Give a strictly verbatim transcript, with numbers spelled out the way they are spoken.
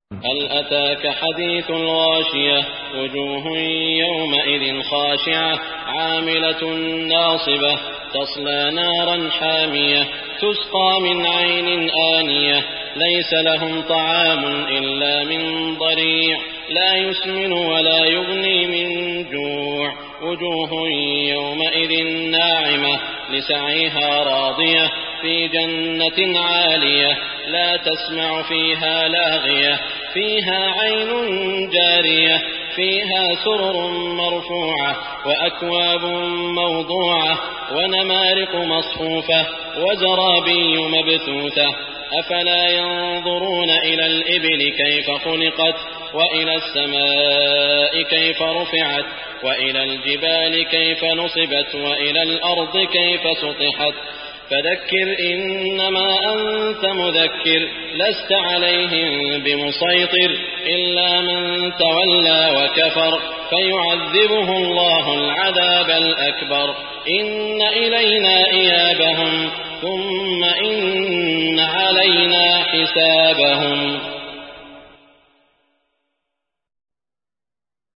هل أتاك حديث الغاشية وجوه يومئذ خاشعة عاملة ناصبة تصلى نارا حامية تسقى من عين آنية ليس لهم طعام إلا من ضريع لا يسمن ولا يغني من جوع وجوه يومئذ ناعمة لسعيها راضية في جنة عالية لا تسمع فيها لاغية فيها عين جارية فيها سرر مرفوعة وأكواب موضوعة ونمارق مصفوفة وزرابي مبثوثة أفلا ينظرون إلى الإبل كيف خلقت وإلى السماء كيف رفعت وإلى الجبال كيف نصبت وإلى الأرض كيف سطحت فذكر إنما أنت مذكر لست عليهم بمسيطر إلا من تولى وكفر فيعذبه الله العذاب الأكبر إن إلينا إيابهم ثم إن علينا حسابهم.